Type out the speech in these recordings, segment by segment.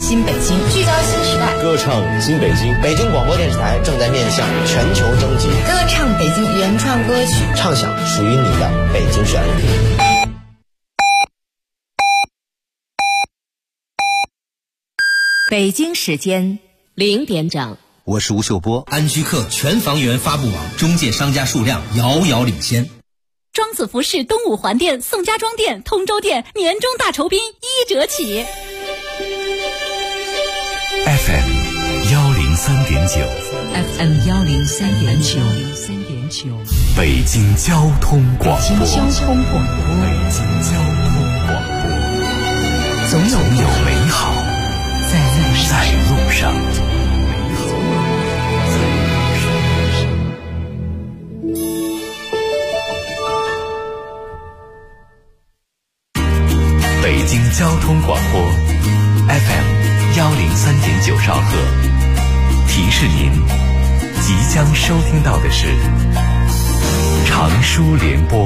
新北京，聚焦新时代， 歌唱新北京。 北京广播电视台正在面向全球征集歌唱北京原创歌曲， 唱响属于你的北京旋律。 北京时间0点整， 我是吴秀波。 安居客全房源发布网中介商家数量遥遥领先。 庄子服饰东五环店、宋家庄店、通州店年终大酬宾1折起。 FM 103.9 FM 103.9， 北京交通广播。 北京交通广播，总有美好在路上。 北京交通广播 FM 103.9兆赫，提示您即将收听到的是长舒联播。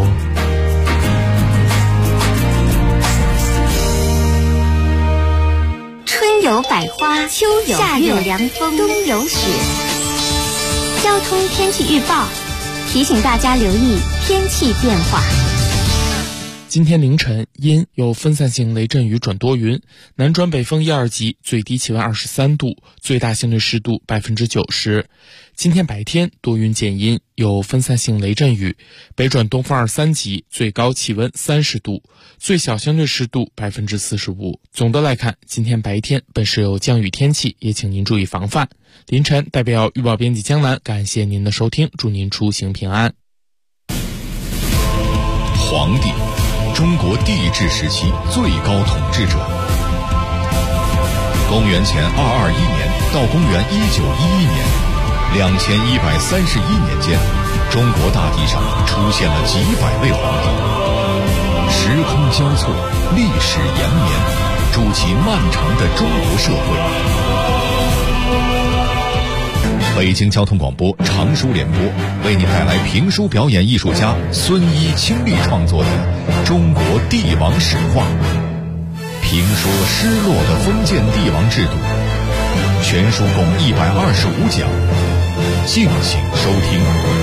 春有百花，秋有夏有凉风，冬有雪。交通天气预报提醒大家留意天气变化。 今天凌晨阴，有分散性雷阵雨转多云，南转北风1、2级，最低气温23度，最大相对湿度90%。今天白天多云见阴，有分散性雷阵雨，北转东风2、3级，最高气温30度，最小相对湿度45%。总的来看，今天白天本是有降雨天气，也请您注意防范。凌晨代表预报编辑江南感谢您的收听，祝您出行平安。 皇帝，中国帝制时期最高统治者。公元前221年到公元1911年，2131年间，中国大地上出现了几百位皇帝。时空交错，历史延绵，筑起漫长的中国社会。北京交通广播长舒联播为您带来评书表演艺术家孙一倾力创作的《中国帝王史话》，评说失落的封建帝王制度，全书共125讲，敬请收听。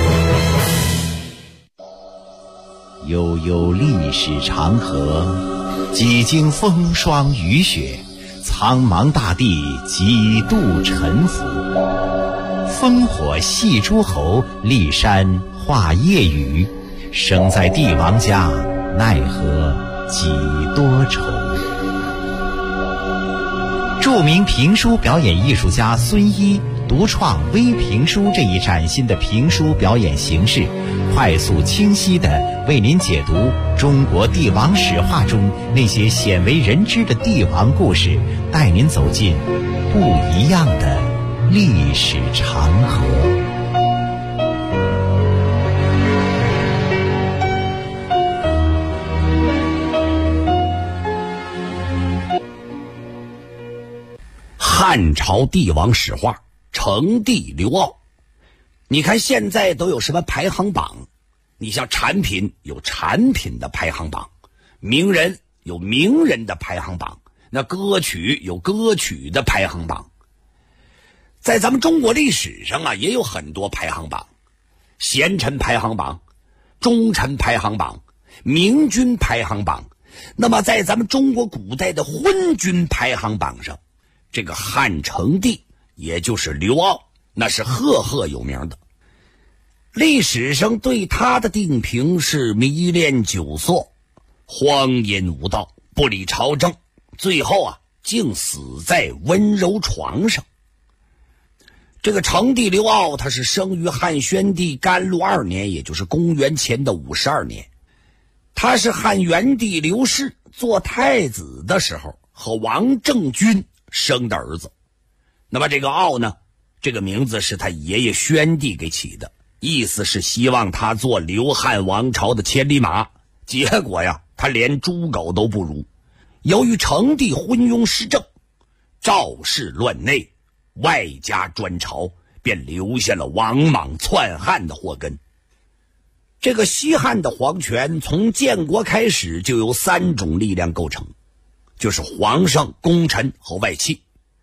悠悠历史长河，几经风霜雨雪，苍茫大地几度沉浮。烽火戏诸侯，骊山画夜雨，生在帝王家，奈何几多愁。著名评书表演艺术家孙一独创微评书这一崭新的评书表演形式，快速清晰地为您解读中国帝王史话中那些鲜为人知的帝王故事，带您走进不一样的历史长河。 汉朝帝王史话，成帝刘骜。你看现在都有什么排行榜？你像产品有产品的排行榜，名人有名人的排行榜，那歌曲有歌曲的排行榜。在咱们中国历史上啊，也有很多排行榜，贤臣排行榜、忠臣排行榜、明君排行榜。那么在咱们中国古代的昏君排行榜上，这个汉成帝也就是刘骜，那是赫赫有名的。历史上对他的定评是迷恋酒色，荒淫无道，不理朝政，最后啊竟死在温柔床上。这个成帝刘骜，他是生于汉宣帝甘露2年，也就是公元前的52年。他是汉元帝刘氏做太子的时候和王政君生的儿子。那么这个骜呢，这个名字是他爷爷宣帝给起的，意思是希望他做刘汉王朝的千里马。结果呀，他连猪狗都不如。由于成帝昏庸失政，赵氏乱内，外加专朝，便留下了王莽篡汉的祸根。这个西汉的皇权从建国开始就由3种力量构成，就是皇上、功臣和外戚。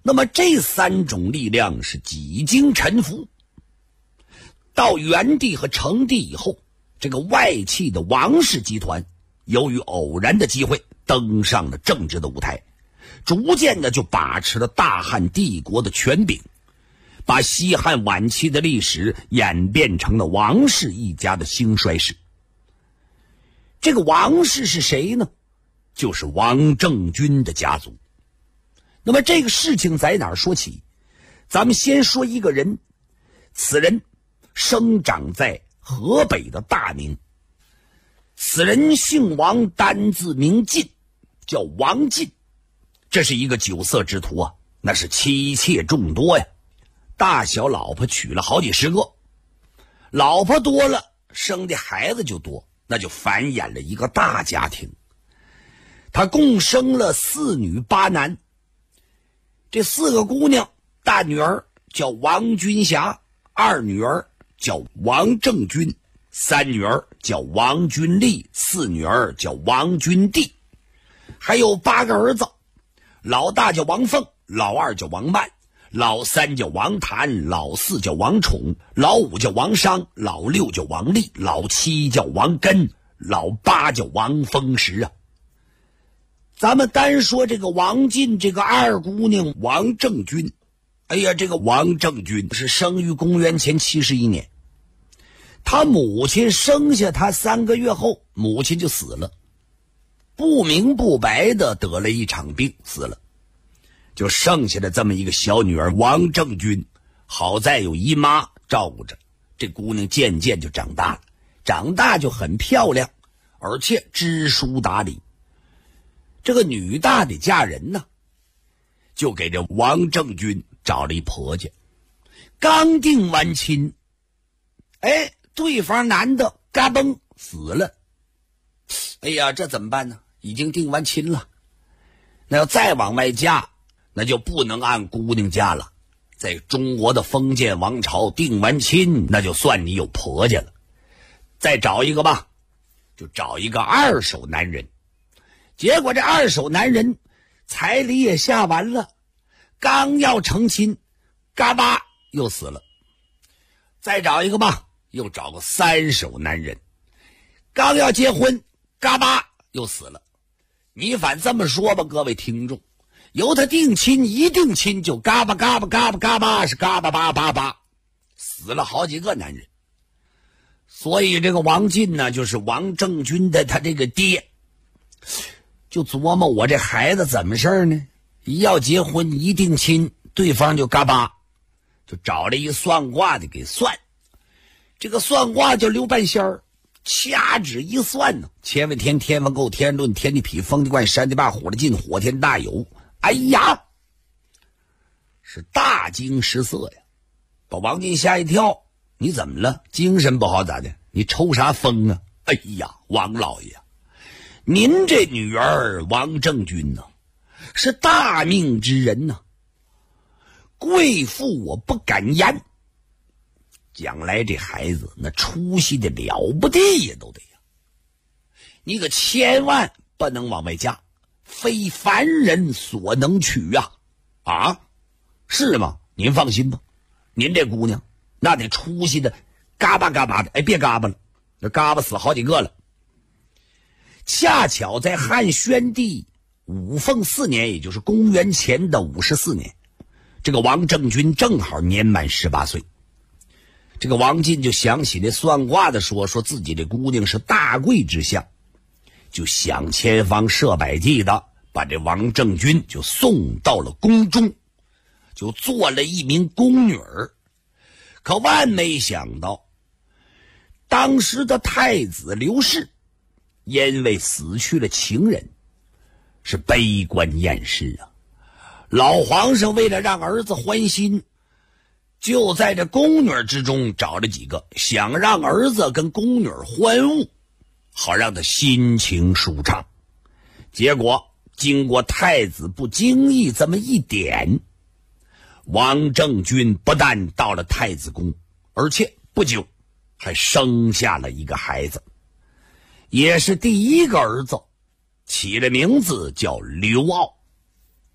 那么这3种力量是几经沉浮，到元帝和成帝以后，这个外戚的王氏集团由于偶然的机会登上了政治的舞台，逐渐的就把持了大汉帝国的权柄，把西汉晚期的历史演变成了王氏一家的兴衰史。这个王氏是谁呢？就是王政君的家族。那么这个事情在哪儿说起？咱们先说一个人，此人生长在河北的大名，此人姓王，单字名晋，叫王晋。这是一个酒色之徒啊，那是妻妾众多呀，大小老婆娶了好几十个，老婆多了，生的孩子就多，那就繁衍了一个大家庭。他共生了4女8男，这4个姑娘，大女儿叫王君霞，2女儿叫王政君，3女儿叫王君丽，4女儿叫王君娣，还有8个儿子，老大叫王凤，老2叫王曼，老3叫王谭，老4叫王宠，老5叫王商，老6叫王丽，老7叫王根，老8叫王丰实啊。咱们单说这个王晋这个2姑娘王政君，哎呀，这个王政君是生于公元前71年，他母亲生下他3个月后，母亲就死了，不明不白的得了一场病死了，就剩下的这么一个小女儿王政君。好在有姨妈照顾着，这姑娘渐渐就长大了，长大就很漂亮，而且知书达理。这个女大的嫁人呢，就给这王政君找了一婆家，刚定完亲，对方男的嘎嘣死了。哎呀，这怎么办呢？已经定完亲了，那要再往外嫁，那就不能按姑娘嫁了。在中国的封建王朝，定完亲那就算你有婆家了。再找一个吧，就找一个2手男人。结果这2手男人彩礼也下完了，刚要成亲，嘎巴又死了。再找一个吧，又找个3手男人，刚要结婚，嘎巴又死了。你反这么说吧，各位听众，由他定亲一定亲就嘎巴嘎巴嘎巴嘎巴，是嘎巴巴巴巴，死了好几个男人。所以这个王晋呢，就是王政君的他这个爹，就琢磨我这孩子怎么事儿呢？一要结婚一定亲，对方就嘎巴，就找了一个算卦的给算。这个算卦叫刘半仙儿，掐指一算呢，乾为天，天王够，天人论，天地痞，风地贯，山地坝，火地进，火天大有。哎呀，是大惊失色呀，把王进吓一跳。你怎么了？精神不好咋的？你抽啥风啊？哎呀，王老爷，您这女儿王政君呢，是大命之人呢，贵妇我不敢言，将来这孩子那出息的了不得也都得呀，你可千万不能往外嫁，非凡人所能娶呀！啊，是吗？您放心吧，您这姑娘那得出息的嘎巴嘎巴的，别嘎巴了，那嘎巴死好几个了。恰巧在汉宣帝武凤4年，也就是公元前的54年，这个王政君正好年满18岁。这个王进就想起那算卦的说自己这姑娘是大贵之相，就想千方设百计的把这王政君就送到了宫中，就做了一名宫女儿。可万没想到，当时的太子刘氏因为死去了情人，是悲观厌世啊。老皇上为了让儿子欢心，就在这宫女之中找了几个，想让儿子跟宫女欢晤，好让他心情舒畅。结果经过太子不经意这么一点，王政君不但到了太子宫，而且不久还生下了一个孩子，也是第一个儿子，起了名字叫刘骜。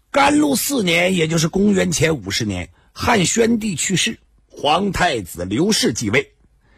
甘露4年，也就是公元前50年，汉宣帝去世，皇太子刘氏继位。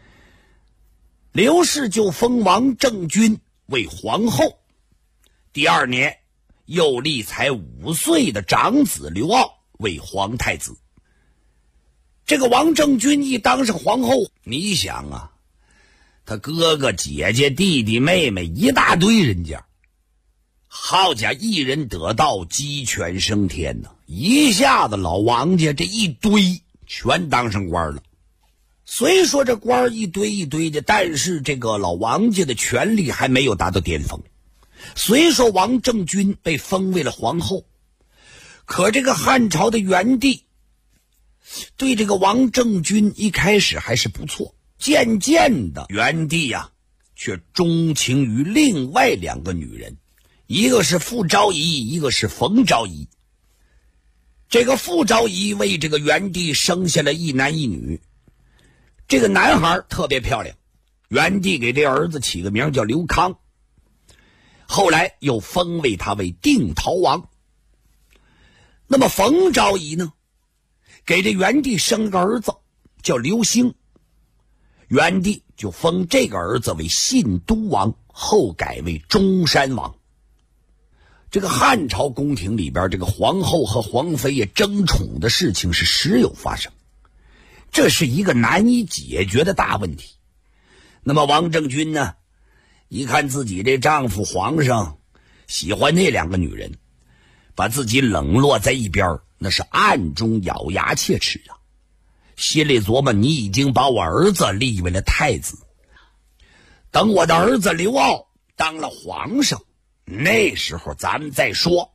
刘氏就封王政君为皇后。第2年，又立才5岁的长子刘骜为皇太子。这个王政君一当上皇后，你想啊，他哥哥姐姐弟弟妹妹一大堆人家，好家一人得道鸡犬升天呢，一下子老王家这一堆全当上官了。虽说这官一堆一堆的，但是这个老王家的权力还没有达到巅峰。虽说王政君被封为了皇后，可这个汉朝的元帝对这个王政君一开始还是不错，渐渐的元帝却钟情于另外2个女人，一个是傅昭仪，一个是冯昭仪。这个傅昭仪为这个元帝生下了1男1女，这个男孩特别漂亮，元帝给这儿子起个名叫刘康，后来又封为他为定陶王。那么冯昭仪呢，给这元帝生个儿子叫刘兴，元帝就封这个儿子为信都王，后改为中山王。这个汉朝宫廷里边，这个皇后和皇妃也争宠的事情是时有发生，这是一个难以解决的大问题。那么王政君呢，一看自己这丈夫皇上喜欢那2个女人，把自己冷落在一边，那是暗中咬牙切齿啊，心里琢磨，你已经把我儿子立为了太子，等我的儿子刘骜当了皇上，那时候咱们再说。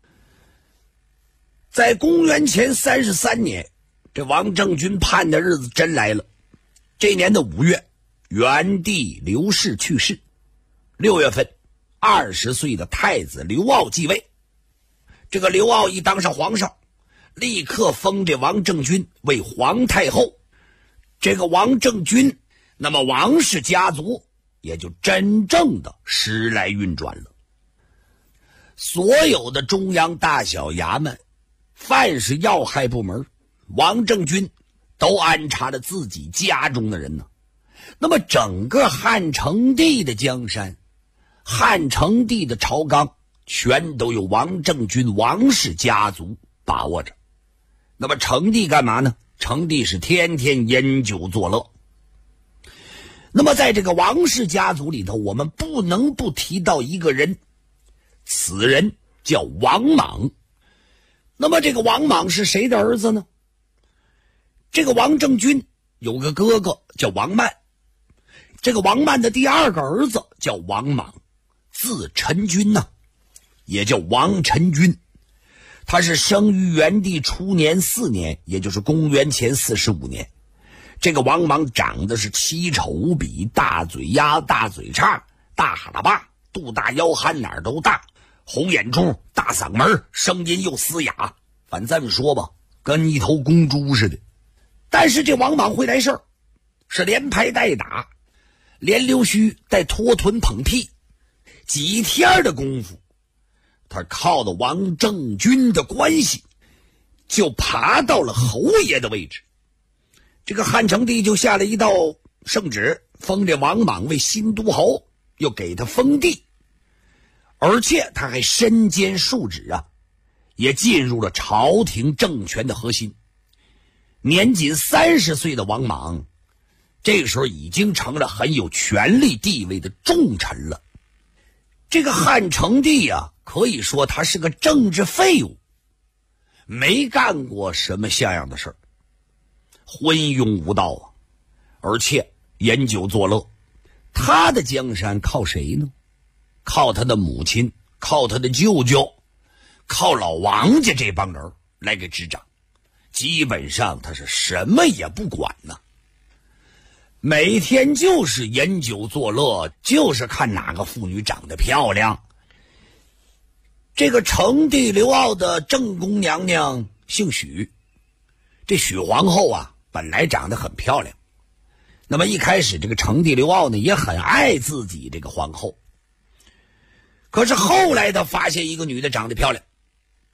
在公元前33年，这王政君盼的日子真来了。这年的5月，元帝刘氏去世。6月份，20岁的太子刘骜继位。这个刘骜一当上皇上，立刻封这王政君为皇太后。这个王政君，那么王氏家族也就真正的时来运转了。所有的中央大小衙门，凡是要害部门，王政君都安插了自己家中的人呢。那么整个汉成帝的江山，汉成帝的朝纲，全都由王政君王氏家族把握着。那么成帝干嘛呢？成帝是天天饮酒作乐。那么在这个王氏家族里头，我们不能不提到一个人，此人叫王莽。那么这个王莽是谁的儿子呢？这个王政君有个哥哥叫王曼，这个王曼的第2个儿子叫王莽，字陈君呢，也叫王陈君。他是生于元帝初年4年，也就是公元前45年。这个王莽长得是奇丑无比，大嘴丫，大嘴叉，大哈喇叭，肚大腰憨，哪儿都大，红眼珠，大嗓门，声音又嘶哑，反正这么说吧，跟一头公猪似的。但是这王莽会来事儿，是连拍带打，连溜须带拖臀捧屁，几天的功夫，他靠着王政君的关系，就爬到了侯爷的位置。这个汉成帝就下了一道圣旨，封这王莽为新都侯，又给他封地，而且他还身兼数职也进入了朝廷政权的核心。年仅30岁的王莽，这个时候已经成了很有权力地位的重臣了。这个汉成帝可以说他是个政治废物，没干过什么像样的事儿，昏庸无道而且饮酒作乐。他的江山靠谁呢？靠他的母亲，靠他的舅舅，靠老王家这帮人来给执掌。基本上他是什么也不管呢，每天就是饮酒作乐，就是看哪个妇女长得漂亮。这个成帝刘骜的正宫娘娘姓许，这许皇后本来长得很漂亮。那么一开始这个成帝刘骜呢也很爱自己这个皇后，可是后来他发现一个女的长得漂亮，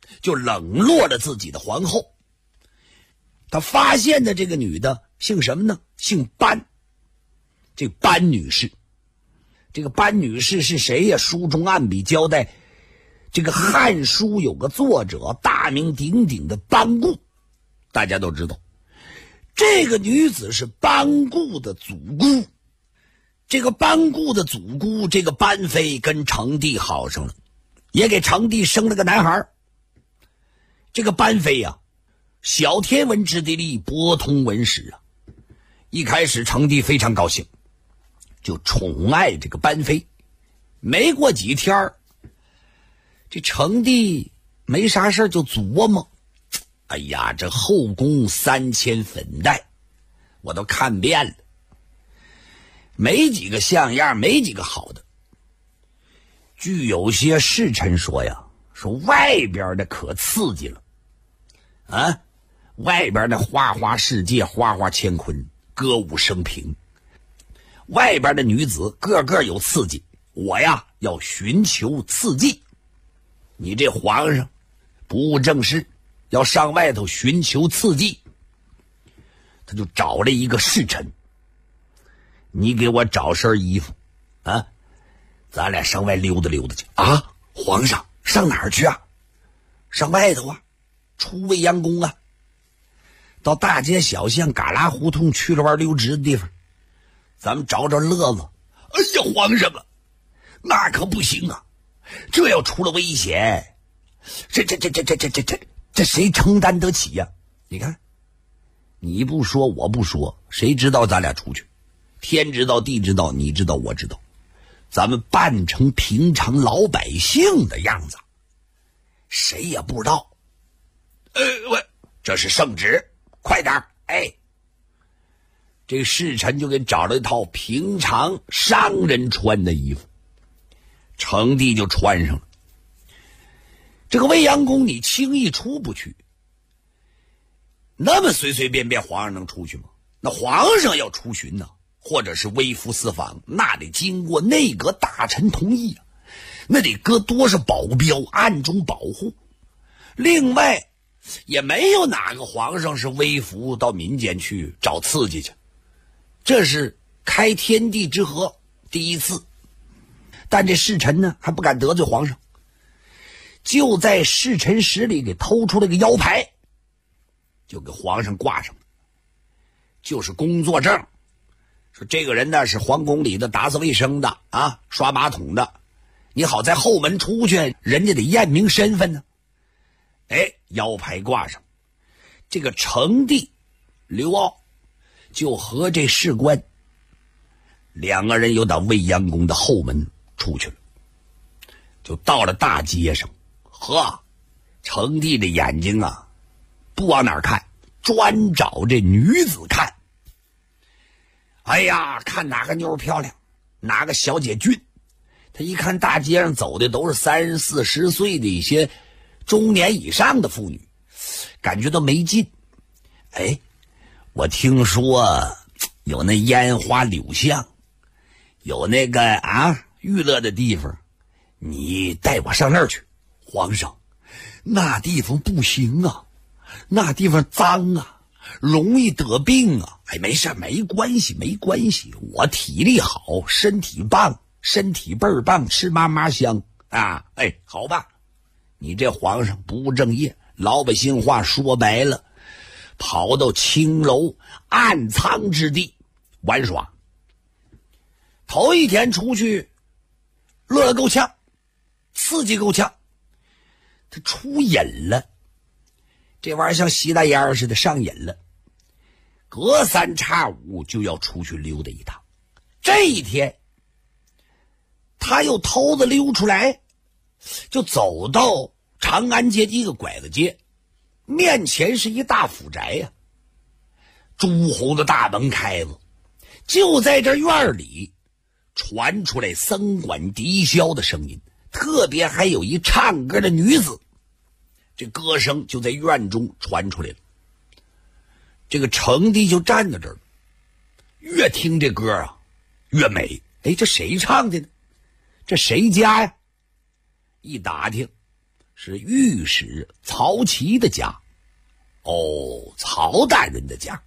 就冷落了自己的皇后。他发现的这个女的姓什么呢？姓班。这班女士，这个班女士是谁呀？书中暗笔交代，这个《汉书》有个作者大名鼎鼎的班固，大家都知道，这个女子是班固的祖姑。这个班固的祖姑，这个班妃跟成帝好上了，也给成帝生了个男孩。这个班妃呀，小天文之地利，博通文史啊。一开始成帝非常高兴，就宠爱这个班妃。没过几天，这成帝没啥事就琢磨，哎呀，这后宫3000粉黛我都看遍了，没几个像样，没几个好的。据有些侍臣说呀，说外边的可刺激了啊，外边的花花世界，花花乾坤，歌舞升平，外边的女子个个有刺激，我呀要寻求刺激。你这皇上不务正事，要上外头寻求刺激，他就找了一个侍臣，你给我找身衣服啊，咱俩上外溜达溜达去啊。皇上上哪儿去啊？上外头啊，出未央宫啊，到大街小巷旮旯胡同去了玩溜直的地方，咱们找找乐子。哎呀，皇上啊，那可不行啊，这要出了危险，这谁承担得起呀？你看，你不说我不说，谁知道咱俩出去？天知道地知道，你知道我知道，咱们扮成平常老百姓的样子，谁也不知道。喂，这是圣旨，快点！哎，这个侍臣就给找了一套平常商人穿的衣服，成帝就穿上了。这个未央宫你轻易出不去，那么随随便便皇上能出去吗？那皇上要出巡呢，或者是微服私访，那得经过内阁大臣同意啊，那得搁多少保镖暗中保护。另外也没有哪个皇上是微服到民间去找刺激去，这是开天地之合第一次。但这侍臣呢还不敢得罪皇上，就在侍臣室里给偷出了个腰牌，就给皇上挂上了，就是工作证，说这个人呢是皇宫里的打扫卫生的啊，刷马桶的，你好在后门出去，人家得验明身份呢。哎，腰牌挂上，这个成帝刘骜就和这士官两个人又到未央宫的后门出去了，就到了大街上。呵，成帝的眼睛啊不往哪儿看，专找这女子看。哎呀，看哪个妞漂亮，哪个小姐俊。他一看大街上走的都是30、40岁的一些中年以上的妇女，感觉都没劲。哎，我听说有那烟花柳巷，有那个娱乐的地方，你带我上那儿去。皇上，那地方不行啊，那地方脏啊，容易得病啊。哎，没事，没关系，没关系，我体力好，身体棒，身体倍儿棒，吃嘛嘛香啊。哎，好吧，你这皇上不务正业，老百姓话说白了，跑到青楼暗藏之地玩耍。头一天出去乐得够呛，刺激够呛，他出瘾了，这玩意儿像吸大烟似的上瘾了，隔三差五就要出去溜达一趟。这一天他又偷着溜出来，就走到长安街一个拐子街，面前是一大府宅呀，朱红的大门开着，就在这院里传出来僧管笛箫的声音，特别还有一唱歌的女子，这歌声就在院中传出来了。这个成帝就站在这儿，越听这歌啊越美。哎，这谁唱的呢？这谁家呀？一打听， 是御史曹琦的家。哦，曹大人的家。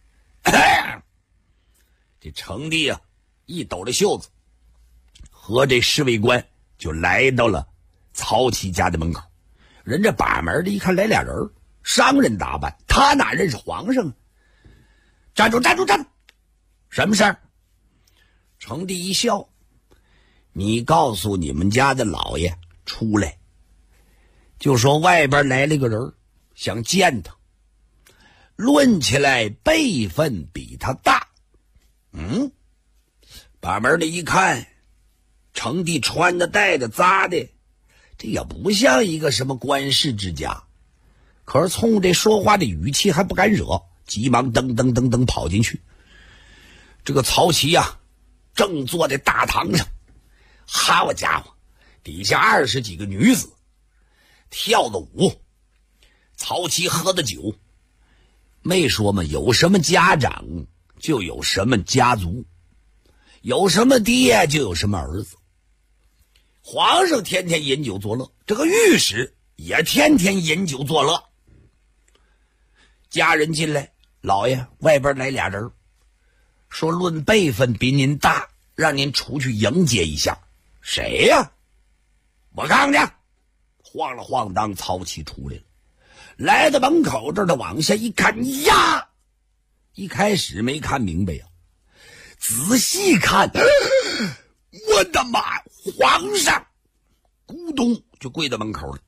这程帝啊，一抖了袖子，和这侍卫官就来到了曹琦家的门口。人这把门的一看来俩人，商人打扮，他哪认识皇上啊？站住站住站住！什么事儿？程帝一笑，你告诉你们家的老爷出来，就说外边来了个人，想见他，论起来辈分比他大。把门的一看，程帝穿的戴的扎的，这也不像一个什么官士之家，可是冲这说话的语气还不敢惹，急忙噔噔噔噔跑进去。这个曹琦啊，正坐在大堂上，好家伙，底下20几个女子跳的舞。曹琦喝的酒，没说嘛，有什么家长就有什么家族，有什么爹就有什么儿子。皇上天天饮酒作乐，这个御史也天天饮酒作乐。家人进来，老爷，外边来俩人，说论辈分比您大，让您出去迎接一下。谁呀？我看见。晃了晃当，曹琦出来了，来到门口这儿的往下一看，呀，一开始没看明白呀，仔细看，我的妈，皇上咕咚就跪到门口了。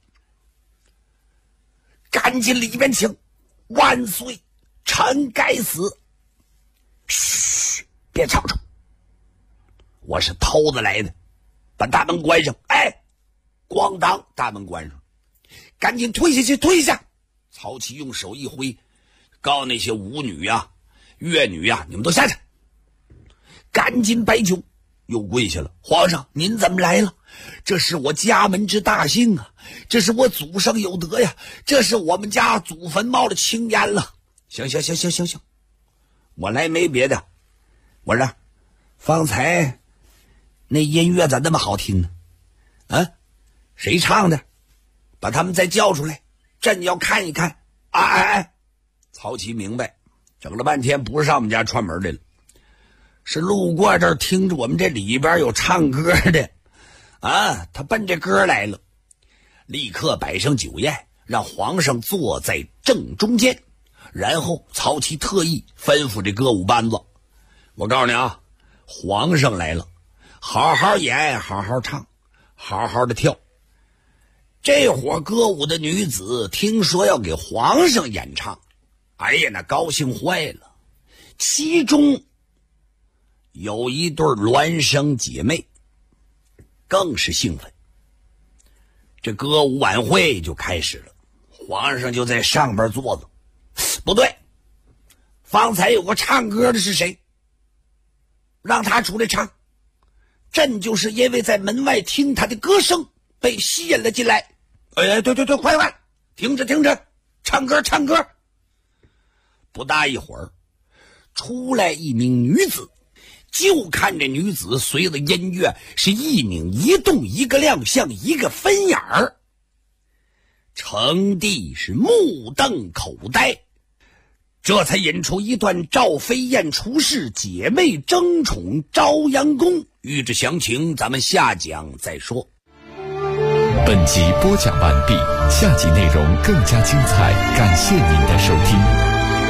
赶紧里边请，万岁，臣该死。嘘，别吵吵，我是偷子来的，把大门关上。哎，咣当，大门关上，赶紧退下去，退下。曹琦用手一挥，告诉那些舞女啊、乐女啊，你们都下去，赶紧摆酒。又跪下了，皇上您怎么来了？这是我家门之大幸啊，这是我祖上有德呀，这是我们家祖坟冒的青烟了。行，我来没别的，我说方才那音乐咋那么好听呢？啊，谁唱的？把他们再叫出来，朕要看一看。曹琦明白，整了半天不是上我们家串门来了，是路过这儿听着我们这里边有唱歌的啊，他奔这歌来了。立刻摆上酒宴，让皇上坐在正中间，然后曹琦特意吩咐这歌舞班子，我告诉你啊，皇上来了，好好演，好好唱，好好的跳。这伙歌舞的女子听说要给皇上演唱，哎呀，那高兴坏了。其中有一对孪生姐妹更是兴奋。这歌舞晚会就开始了，皇上就在上边坐着。不对，方才有个唱歌的是谁？让他出来唱。朕就是因为在门外听他的歌声被吸引了进来。哎，对，快，停着，唱歌。不大一会儿，出来一名女子，就看这女子随着音乐是一拧一动，一个亮相，一个分眼儿。程帝是目瞪口呆，这才引出一段赵飞燕出世，姐妹争宠朝阳宫。欲知详情，咱们下讲再说。 本集播讲完毕，下集内容更加精彩，感谢您的收听。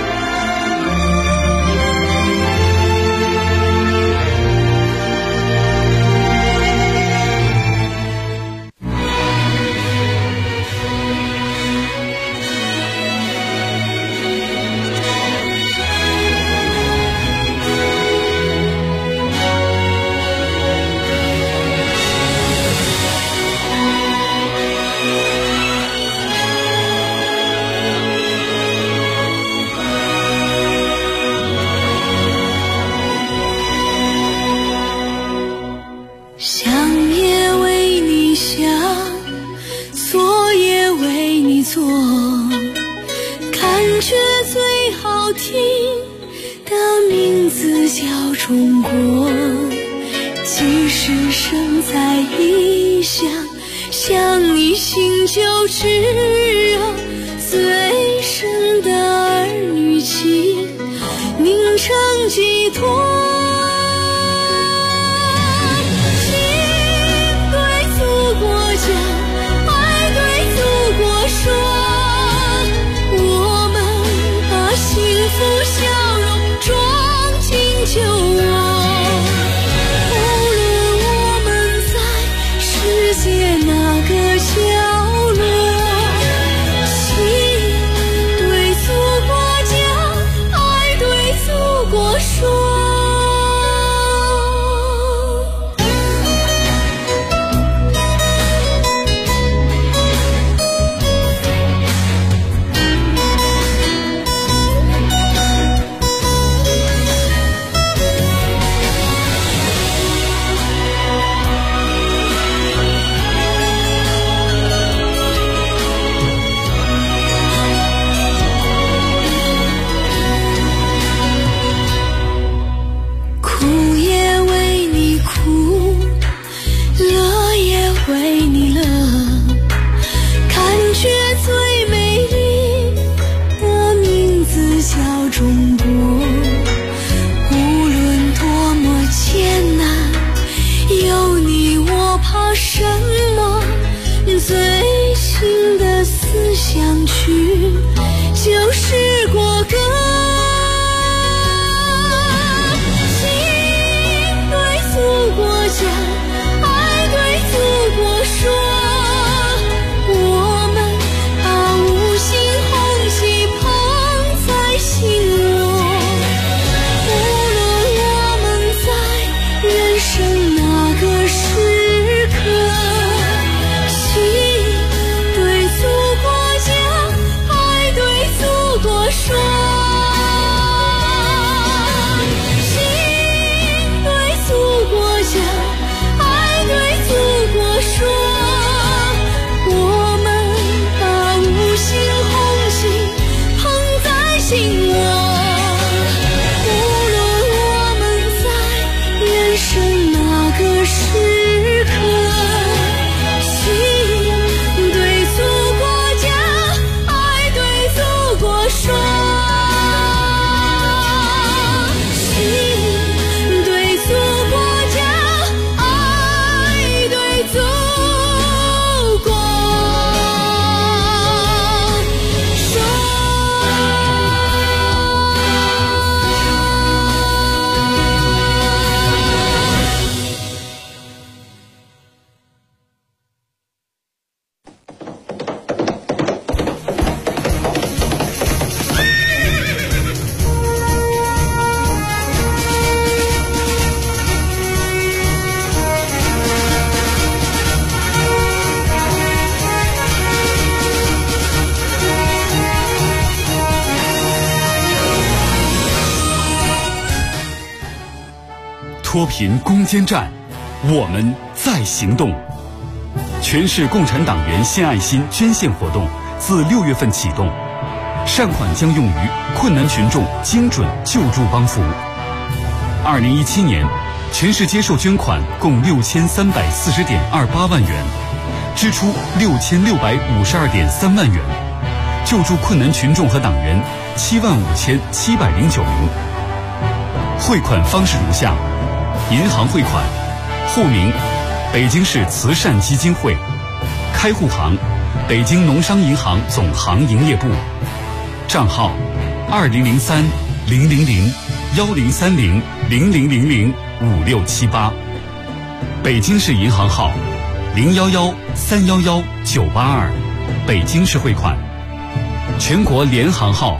中国，即使身在异乡。 想你心就炙热，最深的儿女情凝成寄托。心对祖国讲，爱对祖国说，我们把幸福笑容装进酒窝。哪个角落，心对祖国讲，爱对祖国说。就是国歌，心对祖国讲，爱对祖国说，我们把五星红旗捧在心窝。无论我们在人生哪个时刻，心对祖国讲，祖国说，心对祖国讲，爱对祖国说，我们把五星红旗捧在心窝。无论我们在人生哪个时刻，心对祖国讲，爱对祖国说，心对祖国讲，爱对祖国说。 脱贫攻坚战，我们在行动。全市共产党员献爱心捐献活动自6月份启动，善款将用于困难群众精准救助帮扶。2017年，全市接受捐款共6340.28万元，支出6652.3万元，救助困难群众和党员75709名。汇款方式如下：银行汇款，户名北京市慈善基金会，开户行北京农商银行总行营业部，账号2033-0001-1030-00005678，北京市银行号011-311-982，北京市汇款，全国联行号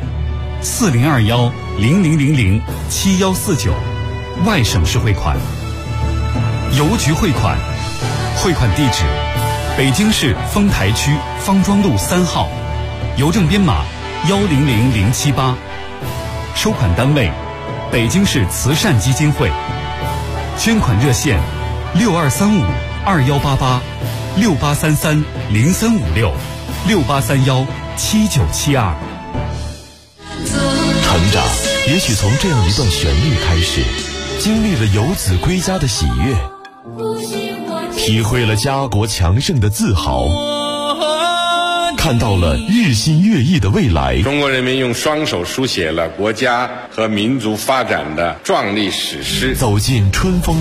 4021-0000-7149，外省市汇款。邮局汇款，汇款地址北京市丰台区方庄路3号，邮政编码100078，收款单位北京市慈善基金会，捐款热线6235-2833-6833-0356-6831-7972。 成长也许从这样一段旋律开始，经历了游子归家的喜悦， 体会了家国强盛的自豪，看到了日新月异的未来。 中国人民用双手书写了国家和民族发展的壮丽史诗。 走进春风